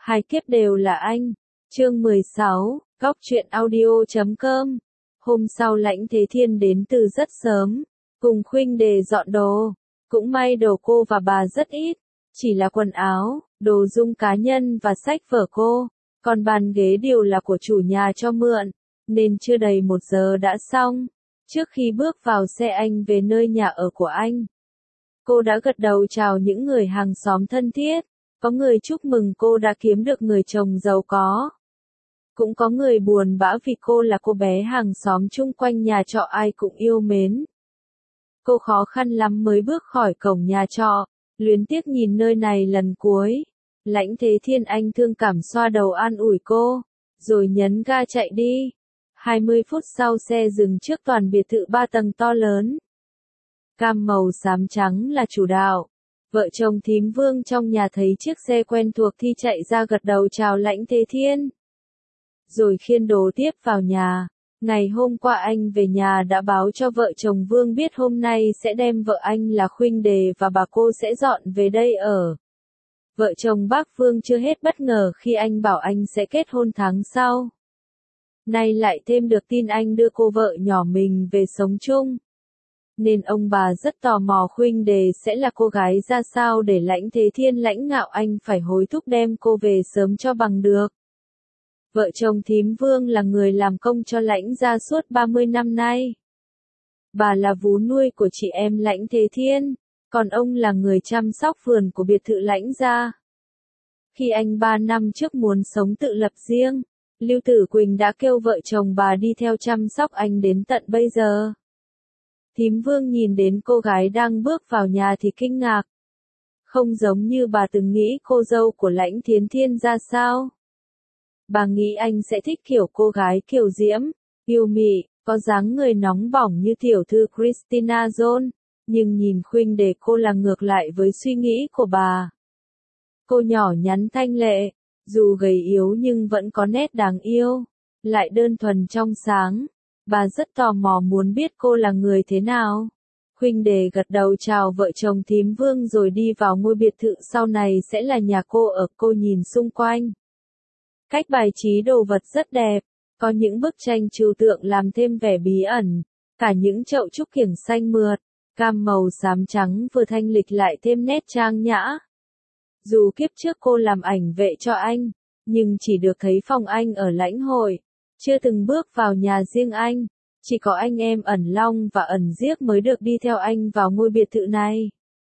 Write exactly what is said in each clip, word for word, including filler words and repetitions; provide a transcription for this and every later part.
Hai kiếp đều là anh. Chương mười sáu, Góc truyện audio chấm com. Hôm sau Lãnh Thế Thiên đến từ rất sớm, cùng Khuynh Đề dọn đồ. Cũng may đồ cô và bà rất ít, chỉ là quần áo, đồ dung cá nhân và sách vở cô, còn bàn ghế đều là của chủ nhà cho mượn, nên chưa đầy một giờ đã xong. Trước khi bước vào xe anh về nơi nhà ở của anh, cô đã gật đầu chào những người hàng xóm thân thiết. Có người chúc mừng cô đã kiếm được người chồng giàu có. Cũng có người buồn bã vì cô là cô bé hàng xóm chung quanh nhà trọ ai cũng yêu mến. Cô khó khăn lắm mới bước khỏi cổng nhà trọ, luyến tiếc nhìn nơi này lần cuối. Lãnh Thế Thiên anh thương cảm xoa đầu an ủi cô, rồi nhấn ga chạy đi. hai mươi phút sau xe dừng trước toàn biệt thự ba tầng to lớn. Cam màu xám trắng là chủ đạo. Vợ chồng thím Vương trong nhà thấy chiếc xe quen thuộc thì chạy ra gật đầu chào Lãnh Thế Thiên. Rồi khiêng đồ tiếp vào nhà. Ngày hôm qua anh về nhà đã báo cho vợ chồng Vương biết hôm nay sẽ đem vợ anh là Khuynh Đề và bà cô sẽ dọn về đây ở. Vợ chồng bác Vương chưa hết bất ngờ khi anh bảo anh sẽ kết hôn tháng sau. Nay lại thêm được tin anh đưa cô vợ nhỏ mình về sống chung. Nên ông bà rất tò mò Khuynh Đề sẽ là cô gái ra sao để Lãnh Thế Thiên lãnh ngạo anh phải hối thúc đem cô về sớm cho bằng được. Vợ chồng thím Vương là người làm công cho Lãnh gia suốt ba mươi năm nay. Bà là vú nuôi của chị em Lãnh Thế Thiên, còn ông là người chăm sóc vườn của biệt thự Lãnh gia. Khi anh ba năm trước muốn sống tự lập riêng, Lưu Tử Quỳnh đã kêu vợ chồng bà đi theo chăm sóc anh đến tận bây giờ. Thím Vương nhìn đến cô gái đang bước vào nhà thì kinh ngạc. Không giống như bà từng nghĩ cô dâu của Lãnh Thế Thiên ra sao. Bà nghĩ anh sẽ thích kiểu cô gái kiều diễm, yêu mị, có dáng người nóng bỏng như tiểu thư Christina John, nhưng nhìn Khuynh Đề cô là ngược lại với suy nghĩ của bà. Cô nhỏ nhắn thanh lệ, dù gầy yếu nhưng vẫn có nét đáng yêu, lại đơn thuần trong sáng. Bà rất tò mò muốn biết cô là người thế nào. Khuynh Đề gật đầu chào vợ chồng thím Vương rồi đi vào ngôi biệt thự sau này sẽ là nhà cô ở. Cô nhìn xung quanh. Cách bài trí đồ vật rất đẹp, có những bức tranh trừu tượng làm thêm vẻ bí ẩn, cả những chậu trúc kiểng xanh mượt, cam màu xám trắng vừa thanh lịch lại thêm nét trang nhã. Dù kiếp trước cô làm ảnh vệ cho anh, nhưng chỉ được thấy phòng anh ở lãnh hội, chưa từng bước vào nhà riêng anh, chỉ có anh em Ẩn Long và Ẩn Diếc mới được đi theo anh vào ngôi biệt thự này.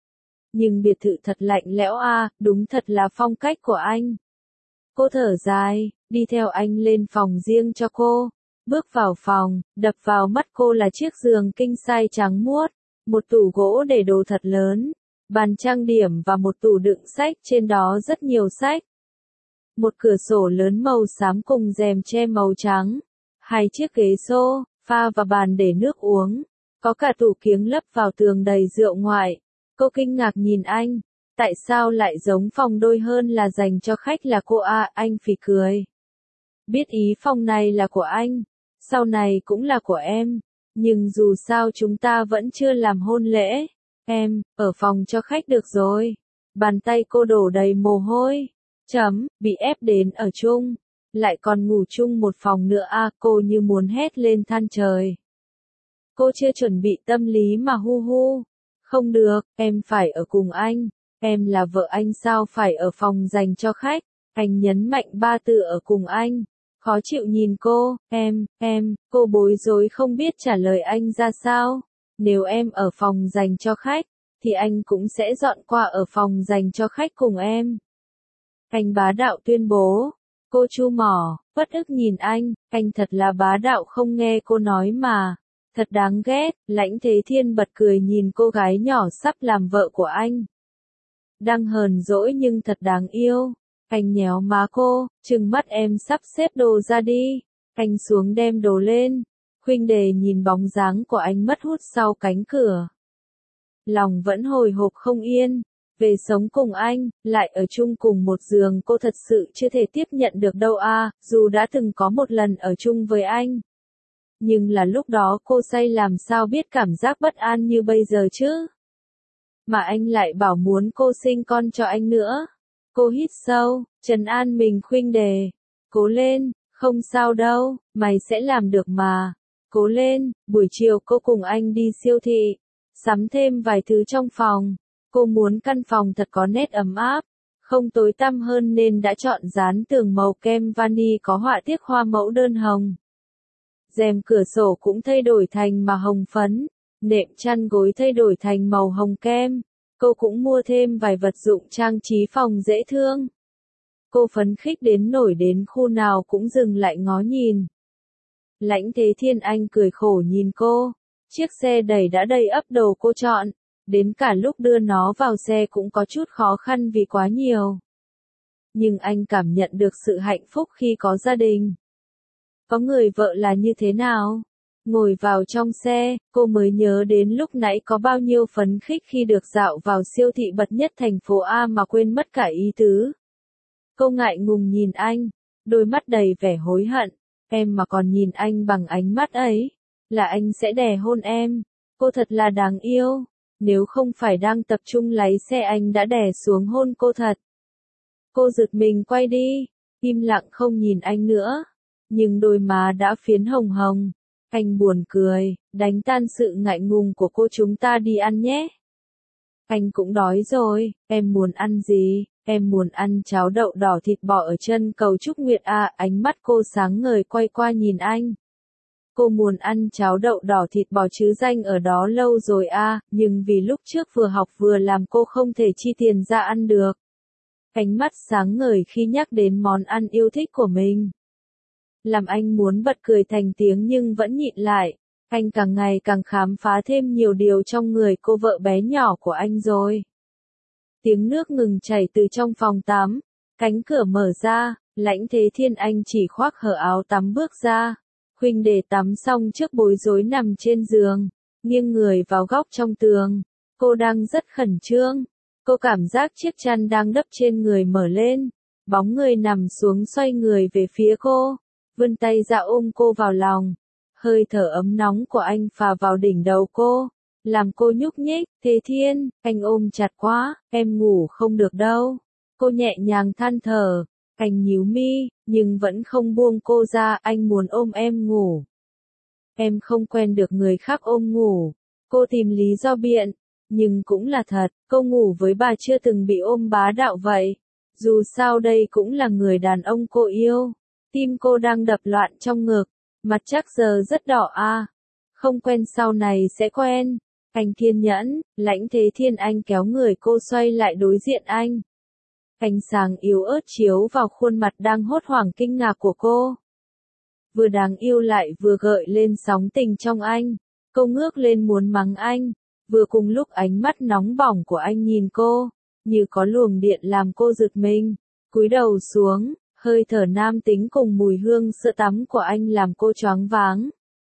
Nhưng biệt thự thật lạnh lẽo a, đúng thật là phong cách của anh. Cô thở dài, đi theo anh lên phòng riêng cho cô. Bước vào phòng, đập vào mắt cô là chiếc giường king size trắng muốt, một tủ gỗ để đồ thật lớn, bàn trang điểm và một tủ đựng sách trên đó rất nhiều sách. Một cửa sổ lớn màu xám cùng rèm che màu trắng, hai chiếc ghế sofa và bàn để nước uống, có cả tủ kiếng lấp vào tường đầy rượu ngoại. Cô kinh ngạc nhìn anh. Tại sao lại giống phòng đôi hơn là dành cho khách là cô à, anh phì cười. Biết ý phòng này là của anh, sau này cũng là của em, nhưng dù sao chúng ta vẫn chưa làm hôn lễ. Em, ở phòng cho khách được rồi. Bàn tay cô đổ đầy mồ hôi. Chấm, bị ép đến ở chung. Lại còn ngủ chung một phòng nữa à, cô như muốn hét lên than trời. Cô chưa chuẩn bị tâm lý mà hu hu. Không được, em phải ở cùng anh. Em là vợ anh sao phải ở phòng dành cho khách. Anh nhấn mạnh ba từ ở cùng anh. Khó chịu nhìn cô, em, em, cô bối rối không biết trả lời anh ra sao. Nếu em ở phòng dành cho khách, thì anh cũng sẽ dọn qua ở phòng dành cho khách cùng em. Anh bá đạo tuyên bố. Cô chu mỏ, bất ức nhìn anh, anh thật là bá đạo không nghe cô nói mà. Thật đáng ghét. Lãnh Thế Thiên bật cười nhìn cô gái nhỏ sắp làm vợ của anh. Đang hờn dỗi nhưng thật đáng yêu. Anh nhéo má cô, trừng mắt em sắp xếp đồ ra đi. Anh xuống đem đồ lên. Khuynh Đề nhìn bóng dáng của anh mất hút sau cánh cửa. Lòng vẫn hồi hộp không yên. Về sống cùng anh, lại ở chung cùng một giường cô thật sự chưa thể tiếp nhận được đâu a, dù đã từng có một lần ở chung với anh. Nhưng là lúc đó cô say làm sao biết cảm giác bất an như bây giờ chứ. Mà anh lại bảo muốn cô sinh con cho anh nữa. Cô hít sâu, trấn an mình khuynh đề. Cố lên, không sao đâu, mày sẽ làm được mà. Cố lên, buổi chiều cô cùng anh đi siêu thị, sắm thêm vài thứ trong phòng. Cô muốn căn phòng thật có nét ấm áp, không tối tăm hơn nên đã chọn dán tường màu kem vani có họa tiết hoa mẫu đơn hồng. Rèm cửa sổ cũng thay đổi thành màu hồng phấn, nệm chăn gối thay đổi thành màu hồng kem. Cô cũng mua thêm vài vật dụng trang trí phòng dễ thương. Cô phấn khích đến nổi đến khu nào cũng dừng lại ngó nhìn. Lãnh Thế Thiên Anh cười khổ nhìn cô. Chiếc xe đẩy đã đầy ắp đồ cô chọn. Đến cả lúc đưa nó vào xe cũng có chút khó khăn vì quá nhiều. Nhưng anh cảm nhận được sự hạnh phúc khi có gia đình. Có người vợ là như thế nào? Ngồi vào trong xe, cô mới nhớ đến lúc nãy có bao nhiêu phấn khích khi được dạo vào siêu thị bậc nhất thành phố A mà quên mất cả ý tứ. Cô ngại ngùng nhìn anh, đôi mắt đầy vẻ hối hận. Em mà còn nhìn anh bằng ánh mắt ấy, là anh sẽ đè hôn em. Cô thật là đáng yêu. Nếu không phải đang tập trung lái xe anh đã đè xuống hôn cô thật. Cô giật mình quay đi, im lặng không nhìn anh nữa. Nhưng đôi má đã phiến hồng hồng. Anh buồn cười, đánh tan sự ngại ngùng của cô, chúng ta đi ăn nhé. Anh cũng đói rồi, em muốn ăn gì? Em muốn ăn cháo đậu đỏ thịt bò ở chân cầu Trúc Nguyệt à, ánh mắt cô sáng ngời quay qua nhìn anh. Cô muốn ăn cháo đậu đỏ thịt bò chứ danh ở đó lâu rồi à, nhưng vì lúc trước vừa học vừa làm cô không thể chi tiền ra ăn được. Ánh mắt sáng ngời khi nhắc đến món ăn yêu thích của mình. Làm anh muốn bật cười thành tiếng nhưng vẫn nhịn lại. Anh càng ngày càng khám phá thêm nhiều điều trong người cô vợ bé nhỏ của anh rồi. Tiếng nước ngừng chảy từ trong phòng tắm. Cánh cửa mở ra, Lãnh Thế Thiên Anh chỉ khoác hở áo tắm bước ra. Khuynh Đề tắm xong trước bối rối nằm trên giường, nghiêng người vào góc trong tường. Cô đang rất khẩn trương. Cô cảm giác chiếc chăn đang đắp trên người mở lên. Bóng người nằm xuống xoay người về phía cô. Vươn tay ra ôm cô vào lòng. Hơi thở ấm nóng của anh phả vào đỉnh đầu cô. Làm cô nhúc nhích. Thế Thiên, anh ôm chặt quá, em ngủ không được đâu. Cô nhẹ nhàng than thở. Anh nhíu mi, nhưng vẫn không buông cô ra, anh muốn ôm em ngủ. Em không quen được người khác ôm ngủ. Cô tìm lý do biện, nhưng cũng là thật, cô ngủ với bà chưa từng bị ôm bá đạo vậy. Dù sao đây cũng là người đàn ông cô yêu. Tim cô đang đập loạn trong ngực, mặt chắc giờ rất đỏ à. Không quen sau này sẽ quen. Anh kiên nhẫn, Lãnh Thế Thiên Anh kéo người cô xoay lại đối diện anh. Ánh sáng yếu ớt chiếu vào khuôn mặt đang hốt hoảng kinh ngạc của cô. Vừa đáng yêu lại vừa gợi lên sóng tình trong anh. Cô ngước lên muốn mắng anh. Vừa cùng lúc ánh mắt nóng bỏng của anh nhìn cô, như có luồng điện làm cô giật mình. Cúi đầu xuống, hơi thở nam tính cùng mùi hương sữa tắm của anh làm cô choáng váng.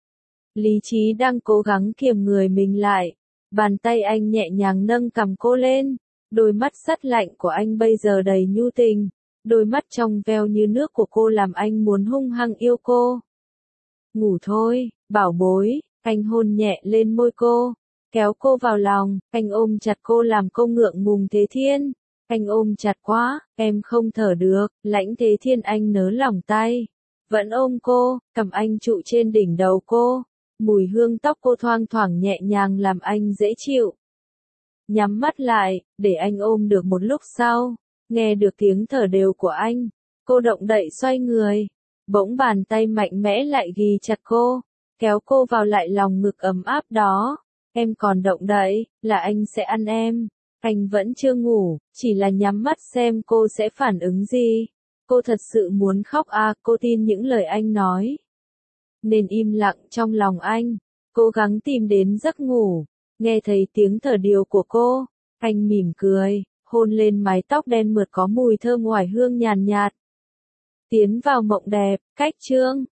Lý trí đang cố gắng kiềm người mình lại. Bàn tay anh nhẹ nhàng nâng cằm cô lên. Đôi mắt sắt lạnh của anh bây giờ đầy nhu tình. Đôi mắt trong veo như nước của cô làm anh muốn hung hăng yêu cô. Ngủ thôi, bảo bối. Anh hôn nhẹ lên môi cô, kéo cô vào lòng. Anh ôm chặt cô làm cô ngượng ngùng. Thế Thiên, anh ôm chặt quá, em không thở được. Lãnh Thế Thiên Anh nới lỏng tay, vẫn ôm cô, cầm anh trụ trên đỉnh đầu cô. Mùi hương tóc cô thoang thoảng nhẹ nhàng làm anh dễ chịu. Nhắm mắt lại, để anh ôm được một lúc sau, nghe được tiếng thở đều của anh. Cô động đậy xoay người, bỗng bàn tay mạnh mẽ lại ghì chặt cô, kéo cô vào lại lòng ngực ấm áp đó. Em còn động đậy, là anh sẽ ăn em. Anh vẫn chưa ngủ, chỉ là nhắm mắt xem cô sẽ phản ứng gì. Cô thật sự muốn khóc à, cô tin những lời anh nói. Nên im lặng trong lòng anh, cố gắng tìm đến giấc ngủ. Nghe thấy tiếng thở đều của cô, anh mỉm cười, hôn lên mái tóc đen mượt có mùi thơm oải hương nhàn nhạt. Tiến vào mộng đẹp, cách chương.